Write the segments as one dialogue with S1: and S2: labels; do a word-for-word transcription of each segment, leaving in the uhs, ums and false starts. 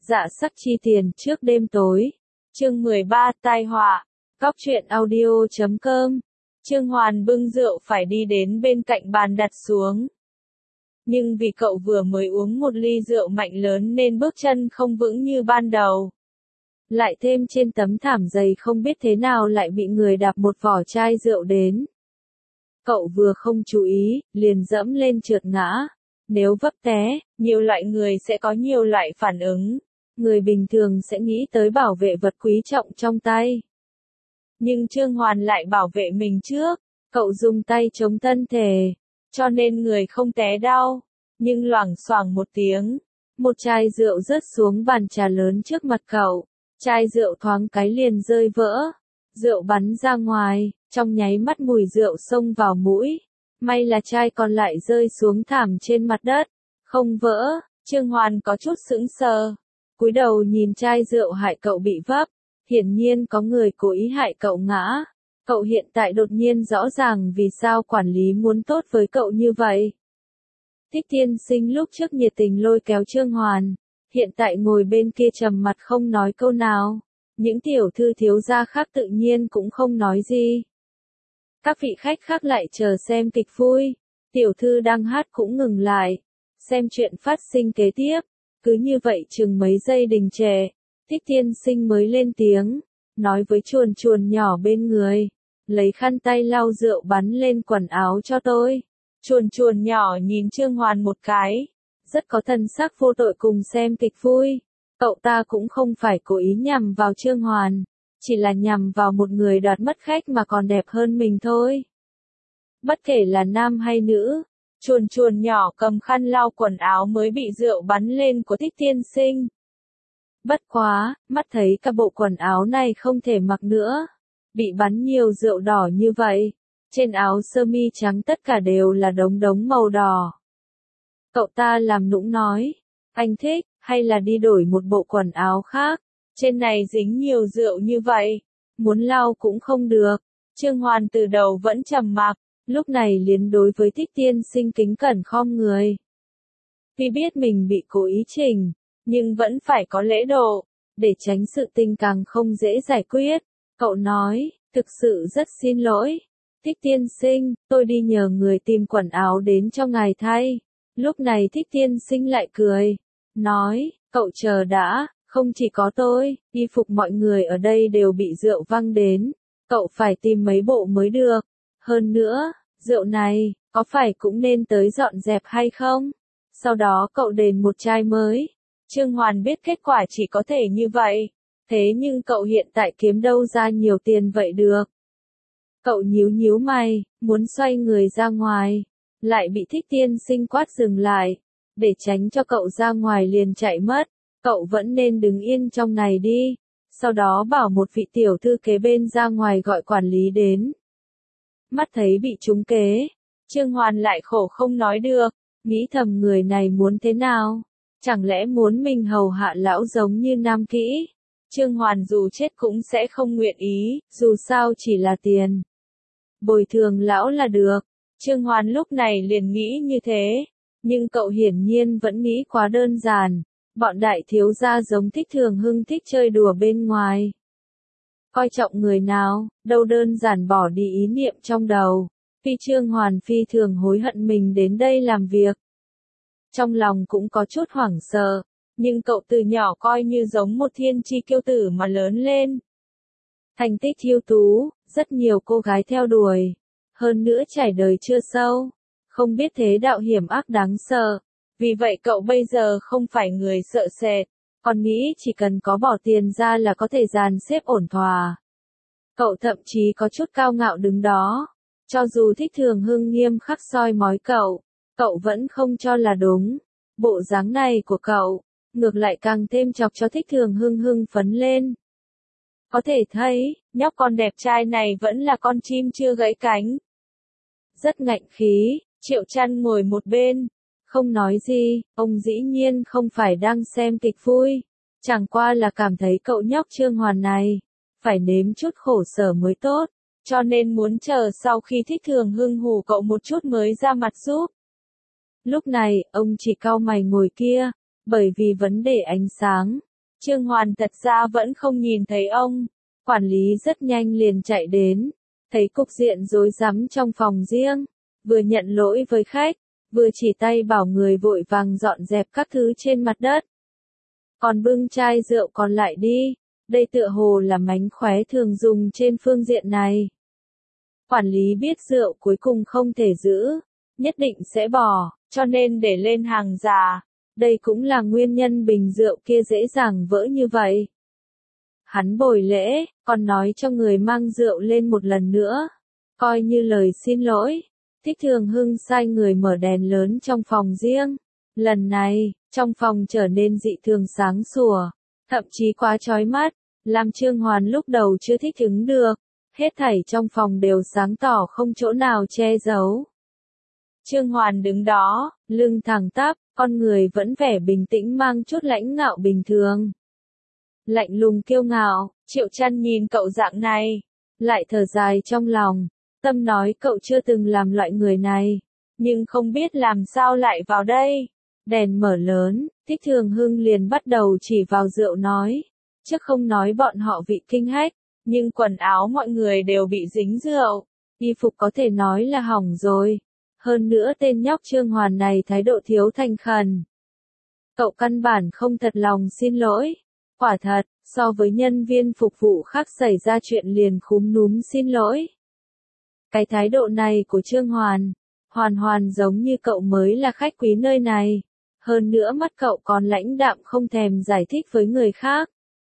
S1: Dạ sắc chi tiền trước đêm tối. Chương mười ba tai họa. Góc truyện audio chấm com. Trương Hoàn bưng rượu phải đi đến bên cạnh bàn đặt xuống. Nhưng vì cậu vừa mới uống một ly rượu mạnh lớn nên bước chân không vững như ban đầu. Lại thêm trên tấm thảm dày không biết thế nào lại bị người đạp một vỏ chai rượu đến. Cậu vừa không chú ý, liền dẫm lên trượt ngã. Nếu vấp té, nhiều loại người sẽ có nhiều loại phản ứng. Người bình thường sẽ nghĩ tới bảo vệ vật quý trọng trong tay. Nhưng Trương Hoàn lại bảo vệ mình trước. Cậu dùng tay chống thân thể, cho nên người không té đau. Nhưng loảng xoảng một tiếng, một chai rượu rớt xuống bàn trà lớn trước mặt cậu. Chai rượu thoáng cái liền rơi vỡ. Rượu bắn ra ngoài, trong nháy mắt mùi rượu xông vào mũi. May là chai còn lại rơi xuống thảm trên mặt đất, không vỡ. Trương Hoàn có chút sững sờ, cúi đầu nhìn chai rượu hại cậu bị vấp. Hiển nhiên có người cố ý hại cậu ngã. Cậu hiện tại đột nhiên rõ ràng vì sao quản lý muốn tốt với cậu như vậy. Thích Tiên Sinh lúc trước nhiệt tình lôi kéo Trương Hoàn, hiện tại ngồi bên kia trầm mặt không nói câu nào. Những tiểu thư thiếu gia khác tự nhiên cũng không nói gì. Các vị khách khác lại chờ xem kịch vui. Tiểu thư đang hát cũng ngừng lại, xem chuyện phát sinh kế tiếp. Cứ như vậy chừng mấy giây đình trệ, Thích Tiên Sinh mới lên tiếng, nói với chuồn chuồn nhỏ bên người, lấy khăn tay lau rượu bắn lên quần áo cho tôi. Chuồn chuồn nhỏ nhìn Trương Hoàn một cái, rất có thần sắc vô tội cùng xem kịch vui. Cậu ta cũng không phải cố ý nhằm vào Trương Hoàn, chỉ là nhằm vào một người đoạt mất khách mà còn đẹp hơn mình thôi. Bất kể là nam hay nữ, chuồn chuồn nhỏ cầm khăn lau quần áo mới bị rượu bắn lên của Thích Tiên Sinh. Bất quá, mắt thấy cả bộ quần áo này không thể mặc nữa. Bị bắn nhiều rượu đỏ như vậy, trên áo sơ mi trắng tất cả đều là đống đống màu đỏ. Cậu ta làm nũng nói, anh thích, hay là đi đổi một bộ quần áo khác, trên này dính nhiều rượu như vậy, muốn lau cũng không được. Trương Hoàn từ đầu vẫn trầm mặc, lúc này liền đối với Thích Tiên Sinh kính cẩn khom người. Vì biết mình bị cố ý chỉnh, nhưng vẫn phải có lễ độ, để tránh sự tình càng không dễ giải quyết. Cậu nói, thực sự rất xin lỗi. Thích Tiên Sinh, tôi đi nhờ người tìm quần áo đến cho ngài thay. Lúc này Thích Tiên Sinh lại cười, nói, cậu chờ đã, không chỉ có tôi, y phục mọi người ở đây đều bị rượu văng đến. Cậu phải tìm mấy bộ mới được. Hơn nữa, rượu này, có phải cũng nên tới dọn dẹp hay không? Sau đó cậu đền một chai mới. Trương Hoàn biết kết quả chỉ có thể như vậy. Thế nhưng cậu hiện tại kiếm đâu ra nhiều tiền vậy được? Cậu nhíu nhíu mày, muốn xoay người ra ngoài. Lại bị Thích Tiên Sinh quát dừng lại. Để tránh cho cậu ra ngoài liền chạy mất. Cậu vẫn nên đứng yên trong này đi. Sau đó bảo một vị tiểu thư kế bên ra ngoài gọi quản lý đến. Mắt thấy bị trúng kế, Trương Hoàn lại khổ không nói được, nghĩ thầm người này muốn thế nào? Chẳng lẽ muốn mình hầu hạ lão giống như Nam Kỹ? Trương Hoàn dù chết cũng sẽ không nguyện ý, dù sao chỉ là tiền. Bồi thường lão là được. Trương Hoàn lúc này liền nghĩ như thế, nhưng cậu hiển nhiên vẫn nghĩ quá đơn giản. Bọn đại thiếu gia giống Thích Thường Hưng thích chơi đùa bên ngoài. Coi trọng người nào, đâu đơn giản bỏ đi ý niệm trong đầu. Phi Trương Hoàn phi thường hối hận mình đến đây làm việc. Trong lòng cũng có chút hoảng sợ, nhưng cậu từ nhỏ coi như giống một thiên chi kiêu tử mà lớn lên. Thành tích ưu tú, rất nhiều cô gái theo đuổi. Hơn nữa trải đời chưa sâu, không biết thế đạo hiểm ác đáng sợ. Vì vậy cậu bây giờ không phải người sợ sệt, còn nghĩ chỉ cần có bỏ tiền ra là có thể dàn xếp ổn thỏa. Cậu thậm chí có chút cao ngạo đứng đó. Cho dù Thích Thường Hưng nghiêm khắc soi mói cậu, cậu vẫn không cho là đúng. Bộ dáng này của cậu, ngược lại càng thêm chọc cho Thích Thường Hưng hưng phấn lên. Có thể thấy, nhóc con đẹp trai này vẫn là con chim chưa gãy cánh. Rất ngạnh khí, Triệu Chăn ngồi một bên, không nói gì, ông dĩ nhiên không phải đang xem kịch vui. Chẳng qua là cảm thấy cậu nhóc Trương Hoàn này, phải nếm chút khổ sở mới tốt, cho nên muốn chờ sau khi Thích Thường Hưng hù cậu một chút mới ra mặt giúp. Lúc này, ông chỉ cau mày ngồi kia, bởi vì vấn đề ánh sáng, Trương Hoàn thật ra vẫn không nhìn thấy ông. Quản lý rất nhanh liền chạy đến, thấy cục diện rối rắm trong phòng riêng, vừa nhận lỗi với khách, vừa chỉ tay bảo người vội vàng dọn dẹp các thứ trên mặt đất. Còn bưng chai rượu còn lại đi, đây tựa hồ là mánh khóe thường dùng trên phương diện này. Quản lý biết rượu cuối cùng không thể giữ, nhất định sẽ bỏ, cho nên để lên hàng già. Đây cũng là nguyên nhân bình rượu kia dễ dàng vỡ như vậy. Hắn bồi lễ, còn nói cho người mang rượu lên một lần nữa, coi như lời xin lỗi. Thích Thường Hưng sai người mở đèn lớn trong phòng riêng. Lần này, trong phòng trở nên dị thường sáng sủa, thậm chí quá chói mắt, làm Trương Hoàn lúc đầu chưa thích ứng được. Hết thảy trong phòng đều sáng tỏ không chỗ nào che giấu. Trương Hoàn đứng đó, lưng thẳng tắp, con người vẫn vẻ bình tĩnh mang chút lãnh ngạo bình thường. Lạnh lùng kiêu ngạo, Triệu Chăn nhìn cậu dạng này, lại thở dài trong lòng, tâm nói cậu chưa từng làm loại người này, nhưng không biết làm sao lại vào đây. Đèn mở lớn, Thích Thường Hưng liền bắt đầu chỉ vào rượu nói, chứ không nói bọn họ vị kinh hách, nhưng quần áo mọi người đều bị dính rượu, y phục có thể nói là hỏng rồi. Hơn nữa tên nhóc Trương Hoàn này thái độ thiếu thành khẩn. Cậu căn bản không thật lòng xin lỗi. Quả thật, so với nhân viên phục vụ khác xảy ra chuyện liền khúm núm xin lỗi. Cái thái độ này của Trương Hoàn, hoàn hoàn giống như cậu mới là khách quý nơi này. Hơn nữa mắt cậu còn lãnh đạm không thèm giải thích với người khác.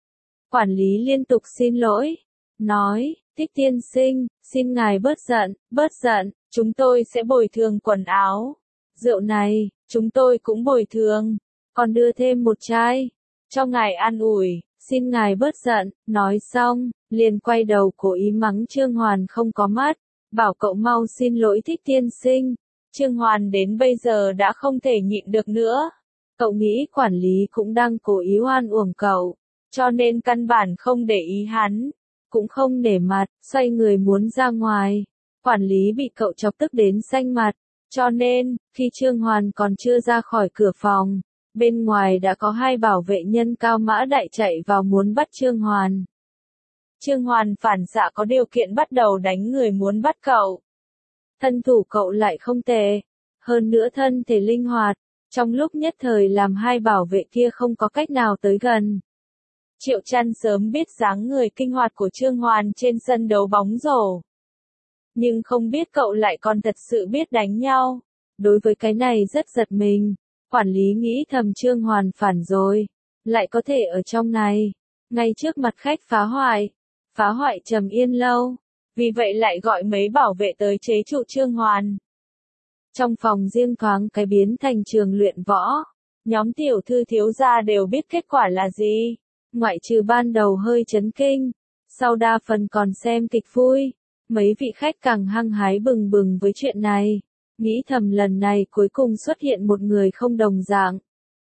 S1: Quản lý liên tục xin lỗi, nói, Thích tiên sinh, xin ngài bớt giận, bớt giận, chúng tôi sẽ bồi thường quần áo. Rượu này, chúng tôi cũng bồi thường, còn đưa thêm một chai, cho ngài an ủi, xin ngài bớt giận. Nói xong, liền quay đầu cố ý mắng Trương Hoàn không có mắt, bảo cậu mau xin lỗi Thích tiên sinh. Trương Hoàn đến bây giờ đã không thể nhịn được nữa. Cậu nghĩ quản lý cũng đang cố ý oan uổng cậu, cho nên căn bản không để ý hắn, cũng không nể mặt, xoay người muốn ra ngoài. Quản lý bị cậu chọc tức đến xanh mặt, cho nên, khi Trương Hoàn còn chưa ra khỏi cửa phòng, bên ngoài đã có hai bảo vệ nhân cao mã đại chạy vào muốn bắt Trương Hoàn. Trương Hoàn phản xạ có điều kiện bắt đầu đánh người muốn bắt cậu. Thân thủ cậu lại không tệ, hơn nữa thân thể linh hoạt, trong lúc nhất thời làm hai bảo vệ kia không có cách nào tới gần. Triệu Chăn sớm biết dáng người kinh hoạt của Trương Hoàn trên sân đấu bóng rổ. Nhưng không biết cậu lại còn thật sự biết đánh nhau. Đối với cái này rất giật mình. Quản lý nghĩ thầm Trương Hoàn phản rồi. Lại có thể ở trong này. Ngay trước mặt khách phá hoại. Phá hoại Trầm Yên lâu. Vì vậy lại gọi mấy bảo vệ tới chế trụ Trương Hoàn. Trong phòng riêng thoáng cái biến thành trường luyện võ. Nhóm tiểu thư thiếu gia đều biết kết quả là gì. Ngoại trừ ban đầu hơi chấn kinh, sau đa phần còn xem kịch vui. Mấy vị khách càng hăng hái bừng bừng với chuyện này, nghĩ thầm lần này cuối cùng xuất hiện một người không đồng dạng.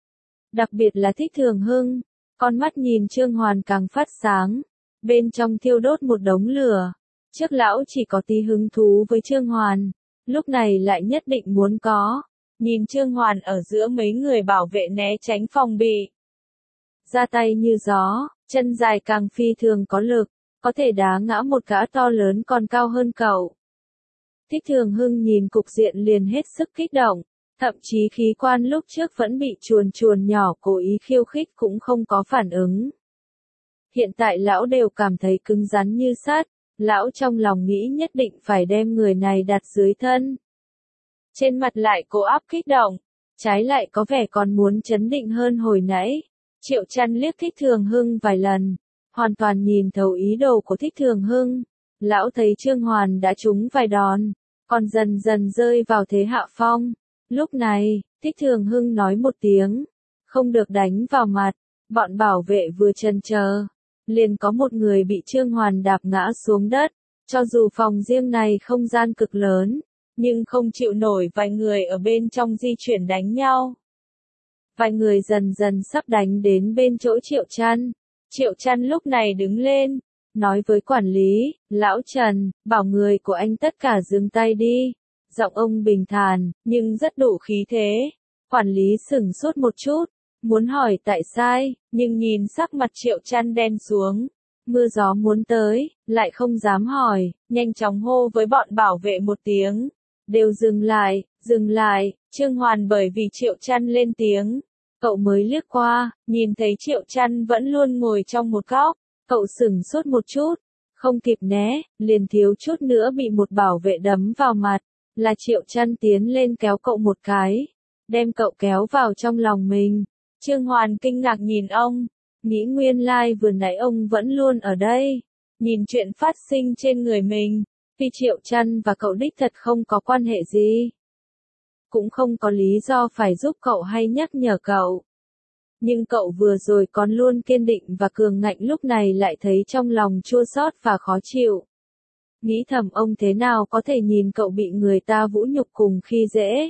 S1: Đặc biệt là Thích Thường Hưng, con mắt nhìn Trương Hoàn càng phát sáng, bên trong thiêu đốt một đống lửa. Trước lão chỉ có tí hứng thú với Trương Hoàn, lúc này lại nhất định muốn có. Nhìn Trương Hoàn ở giữa mấy người bảo vệ né tránh phòng bị. Ra tay như gió, chân dài càng phi thường có lực, có thể đá ngã một gã to lớn còn cao hơn cậu. Thích Thường Hưng nhìn cục diện liền hết sức kích động, thậm chí khí quan lúc trước vẫn bị chuồn chuồn nhỏ cố ý khiêu khích cũng không có phản ứng. Hiện tại lão đều cảm thấy cứng rắn như sắt, lão trong lòng nghĩ nhất định phải đem người này đặt dưới thân. Trên mặt lại cố áp kích động, trái lại có vẻ còn muốn chấn định hơn hồi nãy. Triệu Chăn liếc Thích Thường Hưng vài lần, hoàn toàn nhìn thấu ý đồ của Thích Thường Hưng. Lão thấy Trương Hoàn đã trúng vài đòn, còn dần dần rơi vào thế hạ phong. Lúc này, Thích Thường Hưng nói một tiếng, không được đánh vào mặt. Bọn bảo vệ vừa chần chờ, liền có một người bị Trương Hoàn đạp ngã xuống đất. Cho dù phòng riêng này không gian cực lớn, nhưng không chịu nổi vài người ở bên trong di chuyển đánh nhau. Vài người dần dần sắp đánh đến bên chỗ Triệu Chăn. Triệu Chăn lúc này đứng lên, nói với quản lý, lão Trần, bảo người của anh tất cả dừng tay đi. Giọng ông bình thản, nhưng rất đủ khí thế. Quản lý sửng sốt một chút, muốn hỏi tại sai, nhưng nhìn sắc mặt Triệu Chăn đen xuống, mưa gió muốn tới, lại không dám hỏi, nhanh chóng hô với bọn bảo vệ một tiếng. Đều dừng lại, dừng lại, Trương Hoàn bởi vì Triệu Chăn lên tiếng. Cậu mới liếc qua, nhìn thấy Triệu Chăn vẫn luôn ngồi trong một góc, cậu sửng sốt một chút, không kịp né, liền thiếu chút nữa bị một bảo vệ đấm vào mặt, là Triệu Chăn tiến lên kéo cậu một cái, đem cậu kéo vào trong lòng mình. Trương Hoàn kinh ngạc nhìn ông, nghĩ nguyên lai like vừa nãy ông vẫn luôn ở đây, nhìn chuyện phát sinh trên người mình, vì Triệu Chăn và cậu đích thật không có quan hệ gì. Cũng không có lý do phải giúp cậu hay nhắc nhở cậu. Nhưng cậu vừa rồi còn luôn kiên định và cường ngạnh lúc này lại thấy trong lòng chua xót và khó chịu. Nghĩ thầm ông thế nào có thể nhìn cậu bị người ta vũ nhục cùng khi dễ.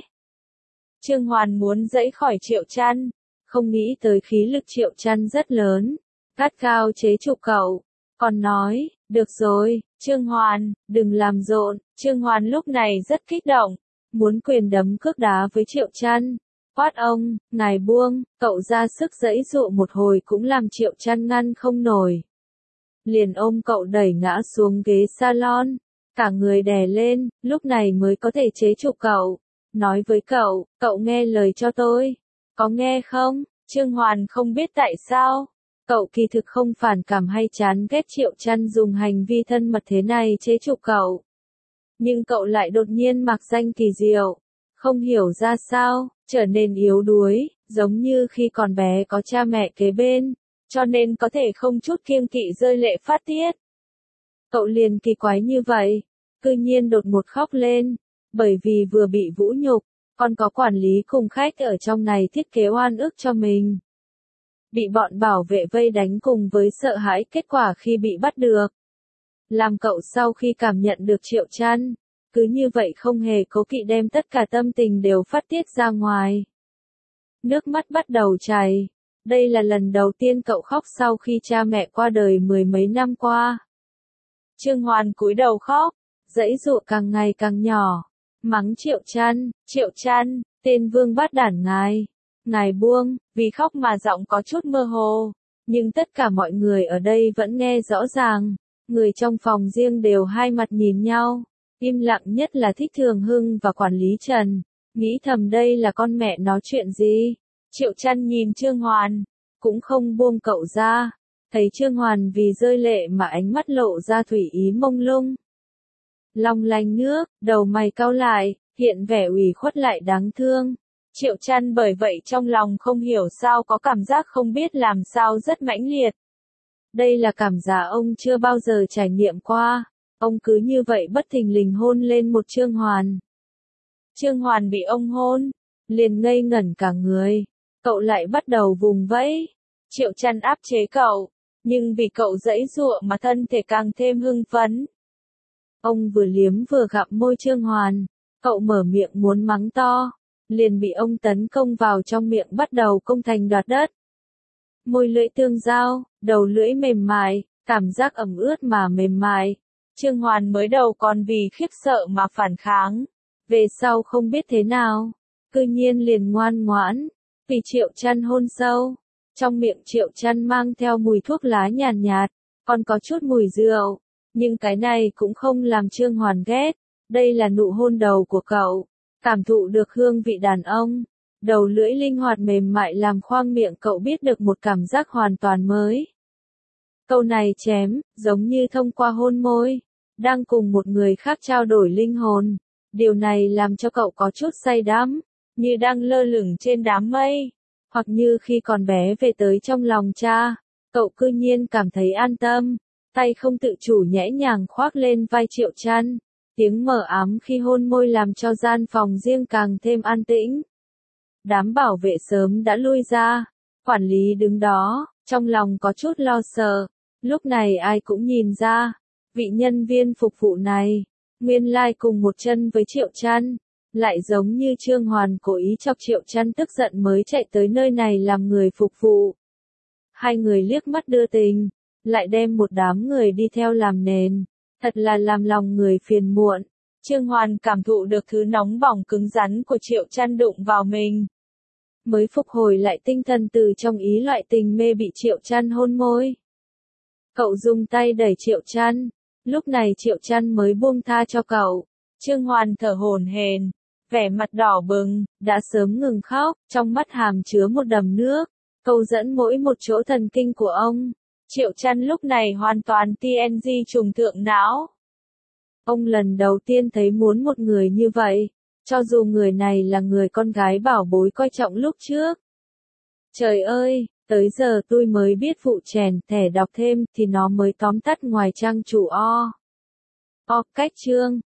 S1: Trương Hoàn muốn dẫy khỏi Triệu Chăn, không nghĩ tới khí lực Triệu Chăn rất lớn, gắt gao chế trụ cậu, còn nói, được rồi, Trương Hoàn, đừng làm rộn. Trương Hoàn lúc này rất kích động, muốn quyền đấm cước đá với Triệu Chăn, quát ông, ngài buông, cậu ra sức giãy dụa một hồi cũng làm Triệu Chăn ngăn không nổi. Liền ôm cậu đẩy ngã xuống ghế salon, cả người đè lên, lúc này mới có thể chế trụ cậu, nói với cậu, cậu nghe lời cho tôi, có nghe không? Trương Hoàn không biết tại sao, cậu kỳ thực không phản cảm hay chán ghét Triệu Chăn dùng hành vi thân mật thế này chế trụ cậu. Nhưng cậu lại đột nhiên mạc danh kỳ diệu, không hiểu ra sao, trở nên yếu đuối, giống như khi còn bé có cha mẹ kế bên, cho nên có thể không chút kiêng kỵ rơi lệ phát tiết. Cậu liền kỳ quái như vậy, cư nhiên đột ngột khóc lên, bởi vì vừa bị vũ nhục, còn có quản lý cùng khách ở trong này thiết kế oan ức cho mình. Bị bọn bảo vệ vây đánh cùng với sợ hãi kết quả khi bị bắt được. Làm cậu sau khi cảm nhận được Triệu Chăn, cứ như vậy không hề cố kỵ đem tất cả tâm tình đều phát tiết ra ngoài. Nước mắt bắt đầu chảy. Đây là lần đầu tiên cậu khóc sau khi cha mẹ qua đời mười mấy năm qua. Trương Hoàn cúi đầu khóc, giãy giụa càng ngày càng nhỏ, mắng Triệu Chăn, Triệu Chăn, tên vương bát đản ngài, ngài buông, vì khóc mà giọng có chút mơ hồ, nhưng tất cả mọi người ở đây vẫn nghe rõ ràng, người trong phòng riêng đều hai mặt nhìn nhau, im lặng nhất là Thích Thường Hưng và quản lý Trần, nghĩ thầm đây là con mẹ nói chuyện gì. Triệu Chăn nhìn Trương Hoàn, cũng không buông cậu ra, thấy Trương Hoàn vì rơi lệ mà ánh mắt lộ ra thủy ý mông lung. Long lanh nước, đầu mày cau lại, hiện vẻ ủy khuất lại đáng thương. Triệu Chăn bởi vậy trong lòng không hiểu sao có cảm giác không biết làm sao rất mãnh liệt. Đây là cảm giác ông chưa bao giờ trải nghiệm qua, ông cứ như vậy bất thình lình hôn lên một Trương Hoàn. Trương Hoàn bị ông hôn, liền ngây ngẩn cả người. Cậu lại bắt đầu vùng vẫy. Triệu Chăn áp chế cậu, nhưng vì cậu giãy giụa mà thân thể càng thêm hưng phấn. Ông vừa liếm vừa gặm môi Trương Hoàn, cậu mở miệng muốn mắng to, liền bị ông tấn công vào trong miệng bắt đầu công thành đoạt đất. Môi lưỡi tương giao, đầu lưỡi mềm mại, cảm giác ẩm ướt mà mềm mại. Trương Hoàn mới đầu còn vì khiếp sợ mà phản kháng, về sau không biết thế nào, cư nhiên liền ngoan ngoãn. Vì Triệu Chăn hôn sâu, trong miệng Triệu Chăn mang theo mùi thuốc lá nhàn nhạt, nhạt, còn có chút mùi rượu, nhưng cái này cũng không làm Trương Hoàn ghét, đây là nụ hôn đầu của cậu, cảm thụ được hương vị đàn ông, đầu lưỡi linh hoạt mềm mại làm khoang miệng cậu biết được một cảm giác hoàn toàn mới. Câu này chém, giống như thông qua hôn môi, đang cùng một người khác trao đổi linh hồn, điều này làm cho cậu có chút say đắm. Như đang lơ lửng trên đám mây, hoặc như khi còn bé về tới trong lòng cha, cậu cư nhiên cảm thấy an tâm, tay không tự chủ nhẽ nhàng khoác lên vai Triệu Chăn, tiếng mở ám khi hôn môi làm cho gian phòng riêng càng thêm an tĩnh. Đám bảo vệ sớm đã lui ra, quản lý đứng đó, trong lòng có chút lo sợ, lúc này ai cũng nhìn ra, vị nhân viên phục vụ này, nguyên lai like cùng một chân với Triệu Chăn. Lại giống như Trương Hoàn cố ý chọc Triệu Chăn tức giận mới chạy tới nơi này làm người phục vụ. Hai người liếc mắt đưa tình, lại đem một đám người đi theo làm nền, thật là làm lòng người phiền muộn. Trương Hoàn cảm thụ được thứ nóng bỏng cứng rắn của Triệu Chăn đụng vào mình. mới phục hồi lại tinh thần từ trong ý loại tình mê bị Triệu Trăn hôn môi. Cậu dùng tay đẩy Triệu Trăn, lúc này Triệu Trăn mới buông tha cho cậu. Trương Hoàn thở hổn hển, vẻ mặt đỏ bừng, đã sớm ngừng khóc, trong mắt hàm chứa một đầm nước, câu dẫn mỗi một chỗ thần kinh của ông. Triệu Trăn lúc này hoàn toàn tê en giê trùng thượng não. Ông lần đầu tiên thấy muốn một người như vậy, cho dù người này là người con gái bảo bối coi trọng lúc trước. Trời ơi, tới giờ tôi mới biết vụ chèn thẻ đọc thêm thì nó mới tóm tắt ngoài trang chủ o. O cách chương.